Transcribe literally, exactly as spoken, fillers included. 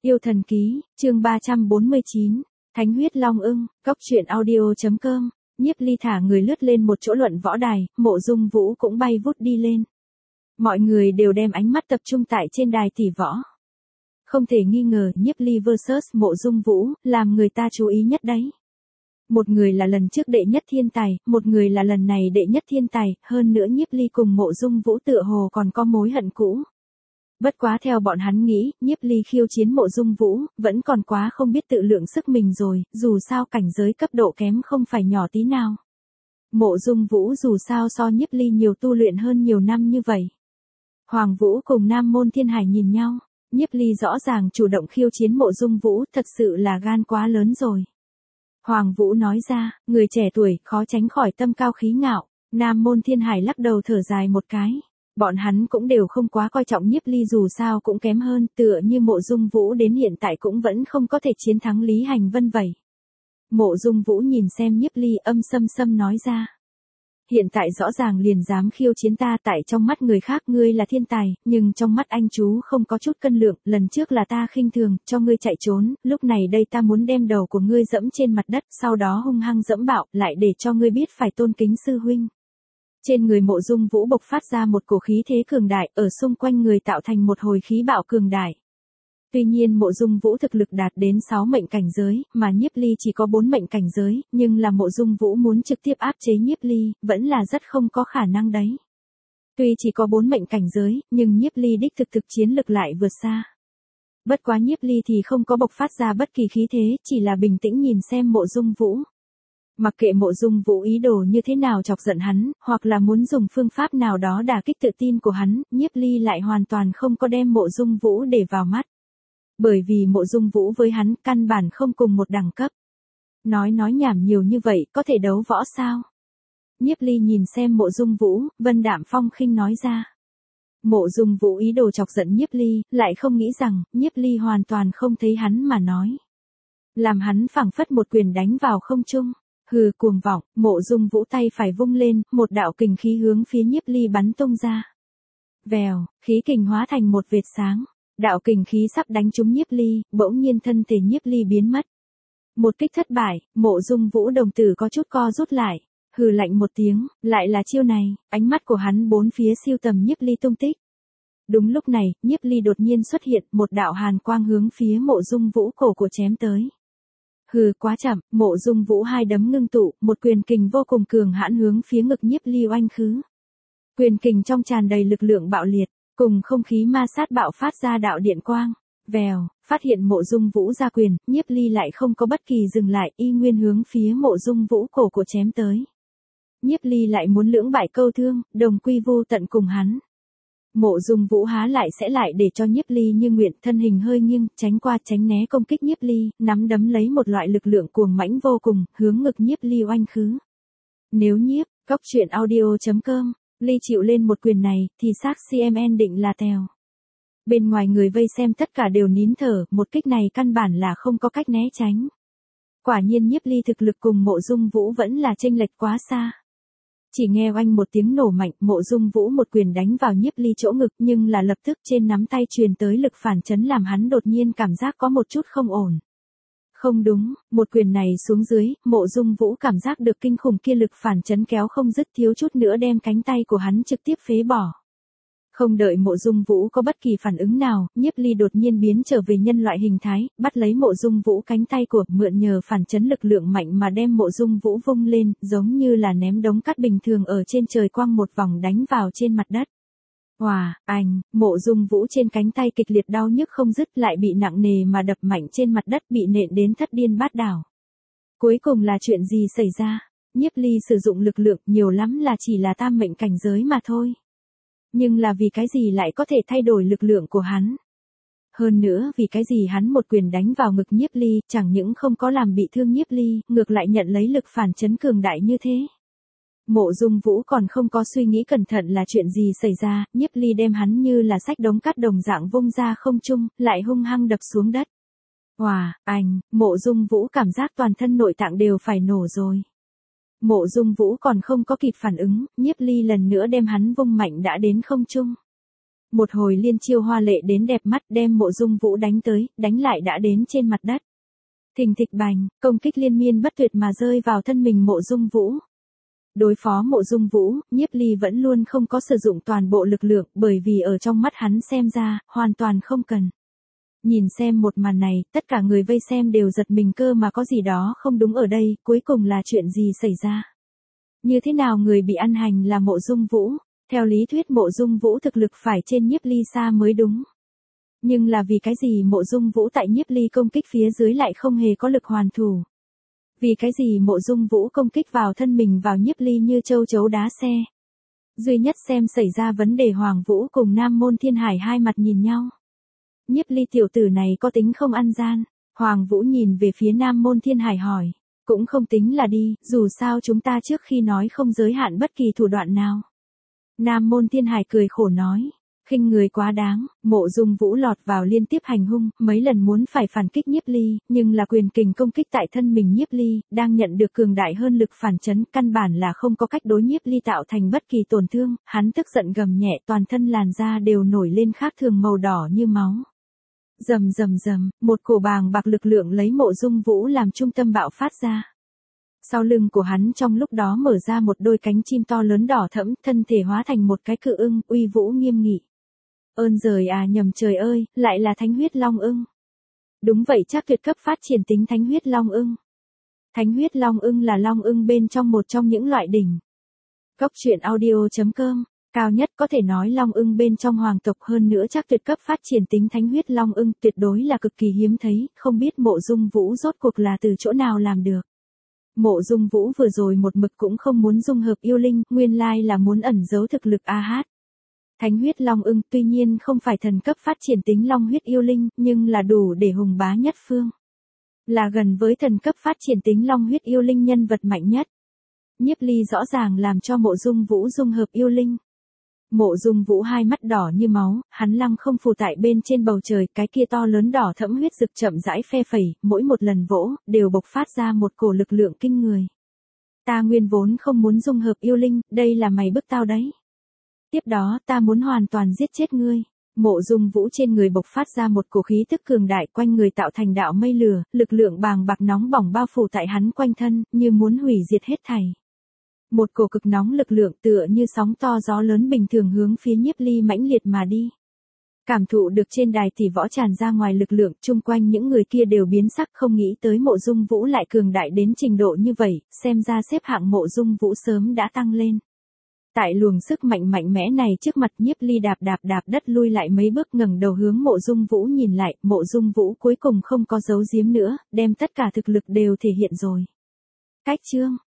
Yêu thần ký, chương ba trăm bốn mươi chín, Thánh huyết long ưng, cốc truyện audio.com, Nhiếp Ly thả người lướt lên một chỗ luận võ đài, Mộ Dung Vũ cũng bay vút đi lên. Mọi người đều đem ánh mắt tập trung tại trên đài tỷ võ. Không thể nghi ngờ, Nhiếp Ly versus Mộ Dung Vũ, làm người ta chú ý nhất đấy. Một người là lần trước đệ nhất thiên tài, một người là lần này đệ nhất thiên tài, hơn nữa Nhiếp Ly cùng Mộ Dung Vũ tựa hồ còn có mối hận cũ. Bất quá theo bọn hắn nghĩ, Nhiếp Ly khiêu chiến Mộ Dung Vũ, vẫn còn quá không biết tự lượng sức mình rồi, dù sao cảnh giới cấp độ kém không phải nhỏ tí nào. Mộ Dung Vũ dù sao so Nhiếp Ly nhiều tu luyện hơn nhiều năm như vậy. Hoàng Vũ cùng Nam Môn Thiên Hải nhìn nhau, Nhiếp Ly rõ ràng chủ động khiêu chiến Mộ Dung Vũ, thật sự là gan quá lớn rồi. Hoàng Vũ nói ra, người trẻ tuổi, khó tránh khỏi tâm cao khí ngạo. Nam Môn Thiên Hải lắc đầu thở dài một cái. Bọn hắn cũng đều không quá coi trọng Nhiếp Ly, dù sao cũng kém hơn, tựa như Mộ Dung Vũ đến hiện tại cũng vẫn không có thể chiến thắng Lý Hành Vân vậy. Mộ Dung Vũ nhìn xem Nhiếp Ly, âm sâm sâm nói ra. Hiện tại rõ ràng liền dám khiêu chiến ta, tại trong mắt người khác ngươi là thiên tài, nhưng trong mắt anh chú không có chút cân lượng, lần trước là ta khinh thường, cho ngươi chạy trốn, lúc này đây ta muốn đem đầu của ngươi dẫm trên mặt đất, sau đó hung hăng dẫm bạo, lại để cho ngươi biết phải tôn kính sư huynh. Trên người Mộ Dung Vũ bộc phát ra một cổ khí thế cường đại, ở xung quanh người tạo thành một hồi khí bạo cường đại. Tuy nhiên Mộ Dung Vũ thực lực đạt đến sáu mệnh cảnh giới, mà Nhiếp Ly chỉ có bốn mệnh cảnh giới, nhưng là Mộ Dung Vũ muốn trực tiếp áp chế Nhiếp Ly, vẫn là rất không có khả năng đấy. Tuy chỉ có bốn mệnh cảnh giới, nhưng Nhiếp Ly đích thực thực chiến lực lại vượt xa. Bất quá Nhiếp Ly thì không có bộc phát ra bất kỳ khí thế, chỉ là bình tĩnh nhìn xem Mộ Dung Vũ. Mặc kệ Mộ Dung Vũ ý đồ như thế nào chọc giận hắn, hoặc là muốn dùng phương pháp nào đó đả kích tự tin của hắn, Nhiếp Ly lại hoàn toàn không có đem Mộ Dung Vũ để vào mắt. Bởi vì Mộ Dung Vũ với hắn căn bản không cùng một đẳng cấp. Nói nói nhảm nhiều như vậy, có thể đấu võ sao? Nhiếp Ly nhìn xem Mộ Dung Vũ, vân đạm phong khinh nói ra. Mộ Dung Vũ ý đồ chọc giận Nhiếp Ly, lại không nghĩ rằng, Nhiếp Ly hoàn toàn không thấy hắn mà nói. Làm hắn phảng phất một quyền đánh vào không trung. Hừ, cuồng vọng, Mộ Dung Vũ tay phải vung lên, một đạo kình khí hướng phía Nhiếp Ly bắn tung ra. Vèo, khí kình hóa thành một vệt sáng. Đạo kình khí sắp đánh trúng Nhiếp Ly, bỗng nhiên thân thể Nhiếp Ly biến mất. Một kích thất bại, Mộ Dung Vũ đồng tử có chút co rút lại, hừ lạnh một tiếng, lại là chiêu này, ánh mắt của hắn bốn phía siêu tầm Nhiếp Ly tung tích. Đúng lúc này, Nhiếp Ly đột nhiên xuất hiện, một đạo hàn quang hướng phía Mộ Dung Vũ cổ của chém tới. Hừ, quá chậm, Mộ Dung Vũ hai đấm ngưng tụ, một quyền kình vô cùng cường hãn hướng phía ngực Nhiếp Ly oanh khứ. Quyền kình trong tràn đầy lực lượng bạo liệt, cùng không khí ma sát bạo phát ra đạo điện quang. Vèo, phát hiện Mộ Dung Vũ ra quyền, Nhiếp Ly lại không có bất kỳ dừng lại, y nguyên hướng phía Mộ Dung Vũ cổ của chém tới. Nhiếp Ly lại muốn lưỡng bại câu thương, đồng quy vu tận cùng hắn. Mộ Dung Vũ há lại sẽ lại để cho Nhiếp Ly như nguyện, thân hình hơi nghiêng, tránh qua tránh né công kích Nhiếp Ly, nắm đấm lấy một loại lực lượng cuồng mãnh vô cùng, hướng ngực Nhiếp Ly oanh khứ. Nếu Nhiếp, cốc truyện audio.com, Ly chịu lên một quyền này, thì xác xê em en định là tèo. Bên ngoài người vây xem tất cả đều nín thở, một kích này căn bản là không có cách né tránh. Quả nhiên Nhiếp Ly thực lực cùng Mộ Dung Vũ vẫn là chênh lệch quá xa. Chỉ nghe oanh một tiếng nổ mạnh, Mộ Dung Vũ một quyền đánh vào Nhiếp Ly chỗ ngực, nhưng là lập tức trên nắm tay truyền tới lực phản chấn làm hắn đột nhiên cảm giác có một chút không ổn. Không đúng, một quyền này xuống dưới, Mộ Dung Vũ cảm giác được kinh khủng kia lực phản chấn kéo không dứt, thiếu chút nữa đem cánh tay của hắn trực tiếp phế bỏ. Không đợi Mộ Dung Vũ có bất kỳ phản ứng nào, Nhiếp Ly đột nhiên biến trở về nhân loại hình thái, bắt lấy Mộ Dung Vũ cánh tay của, mượn nhờ phản chấn lực lượng mạnh mà đem Mộ Dung Vũ vung lên, giống như là ném đống cát bình thường ở trên trời quăng một vòng đánh vào trên mặt đất. Hòa, anh, Mộ Dung Vũ trên cánh tay kịch liệt đau nhức không dứt, lại bị nặng nề mà đập mạnh trên mặt đất, bị nện đến thất điên bát đảo. Cuối cùng là chuyện gì xảy ra? Nhiếp Ly sử dụng lực lượng nhiều lắm là chỉ là tam mệnh cảnh giới mà thôi. Nhưng là vì cái gì lại có thể thay đổi lực lượng của hắn? Hơn nữa vì cái gì hắn một quyền đánh vào ngực Nhiếp Ly, chẳng những không có làm bị thương Nhiếp Ly, ngược lại nhận lấy lực phản chấn cường đại như thế. Mộ Dung Vũ còn không có suy nghĩ cẩn thận là chuyện gì xảy ra, Nhiếp Ly đem hắn như là xách đống cát đồng dạng vung ra không trung, lại hung hăng đập xuống đất. Hòa, anh, Mộ Dung Vũ cảm giác toàn thân nội tạng đều phải nổ rồi. Mộ Dung Vũ còn không có kịp phản ứng, Nhiếp Ly lần nữa đem hắn vung mạnh đã đến không trung. Một hồi liên chiêu hoa lệ đến đẹp mắt đem Mộ Dung Vũ đánh tới, đánh lại đã đến trên mặt đất. Thình thịch bành, công kích liên miên bất tuyệt mà rơi vào thân mình Mộ Dung Vũ. Đối phó Mộ Dung Vũ, Nhiếp Ly vẫn luôn không có sử dụng toàn bộ lực lượng, bởi vì ở trong mắt hắn xem ra, hoàn toàn không cần. Nhìn xem một màn này, tất cả người vây xem đều giật mình cơ mà có gì đó không đúng ở đây, cuối cùng là chuyện gì xảy ra? Như thế nào người bị ăn hành là Mộ Dung Vũ? Theo lý thuyết Mộ Dung Vũ thực lực phải trên Nhiếp Ly xa mới đúng. Nhưng là vì cái gì Mộ Dung Vũ tại Nhiếp Ly công kích phía dưới lại không hề có lực hoàn thủ? Vì cái gì Mộ Dung Vũ công kích vào thân mình vào Nhiếp Ly như châu chấu đá xe? Duy nhất xem xảy ra vấn đề Hoàng Vũ cùng Nam Môn Thiên Hải hai mặt nhìn nhau. Nhiếp Ly tiểu tử này có tính không ăn gian? Hoàng Vũ nhìn về phía Nam Môn Thiên Hải hỏi. Cũng không tính là đi, dù sao chúng ta trước khi nói không giới hạn bất kỳ thủ đoạn nào. Nam Môn Thiên Hải cười khổ nói. Khinh người quá đáng, Mộ Dung Vũ lọt vào liên tiếp hành hung, mấy lần muốn phải phản kích Nhiếp Ly, nhưng là quyền kình công kích tại thân mình Nhiếp Ly, đang nhận được cường đại hơn lực phản chấn, căn bản là không có cách đối Nhiếp Ly tạo thành bất kỳ tổn thương, hắn tức giận gầm nhẹ toàn thân làn da đều nổi lên khác thường màu đỏ như máu. Rầm rầm rầm, một cổ bàng bạc lực lượng lấy Mộ Dung Vũ làm trung tâm bạo phát ra. Sau lưng của hắn trong lúc đó mở ra một đôi cánh chim to lớn đỏ thẫm, thân thể hóa thành một cái cự ưng, uy vũ nghiêm nghị. Ơn giời à nhầm trời ơi, lại là Thánh huyết long ưng. Đúng vậy chắc tuyệt cấp phát triển tính Thánh huyết long ưng. Thánh huyết long ưng là long ưng bên trong một trong những loại đỉnh. Cốc truyện audio chấm com, cao nhất có thể nói long ưng bên trong hoàng tộc hơn nữa chắc tuyệt cấp phát triển tính Thánh huyết long ưng tuyệt đối là cực kỳ hiếm thấy, không biết Mộ Dung Vũ rốt cuộc là từ chỗ nào làm được. Mộ Dung Vũ vừa rồi một mực cũng không muốn dung hợp yêu linh, nguyên lai là muốn ẩn giấu thực lực a hát. Thánh huyết long ưng tuy nhiên không phải thần cấp phát triển tính long huyết yêu linh, nhưng là đủ để hùng bá nhất phương. Là gần với thần cấp phát triển tính long huyết yêu linh nhân vật mạnh nhất. Nhiếp Ly rõ ràng làm cho Mộ Dung Vũ dung hợp yêu linh. Mộ Dung Vũ hai mắt đỏ như máu, hắn lăng không phù tại bên trên bầu trời, cái kia to lớn đỏ thẫm huyết rực chậm rãi phe phẩy, mỗi một lần vỗ, đều bộc phát ra một cổ lực lượng kinh người. Ta nguyên vốn không muốn dung hợp yêu linh, đây là mày bức tao đấy. Tiếp đó, ta muốn hoàn toàn giết chết ngươi. Mộ Dung Vũ trên người bộc phát ra một cổ khí tức cường đại quanh người tạo thành đạo mây lửa, lực lượng bàng bạc nóng bỏng bao phủ tại hắn quanh thân, như muốn hủy diệt hết thảy. Một cổ cực nóng lực lượng tựa như sóng to gió lớn bình thường hướng phía Nhiếp Ly mãnh liệt mà đi. Cảm thụ được trên đài tỷ võ tràn ra ngoài lực lượng, chung quanh những người kia đều biến sắc, không nghĩ tới Mộ Dung Vũ lại cường đại đến trình độ như vậy, xem ra xếp hạng Mộ Dung Vũ sớm đã tăng lên. Tại luồng sức mạnh mạnh mẽ này trước mặt Nhiếp Ly đạp đạp đạp đất lui lại mấy bước ngẩng đầu hướng Mộ Dung Vũ nhìn lại, Mộ Dung Vũ cuối cùng không có giấu giếm nữa, đem tất cả thực lực đều thể hiện rồi. Cách chương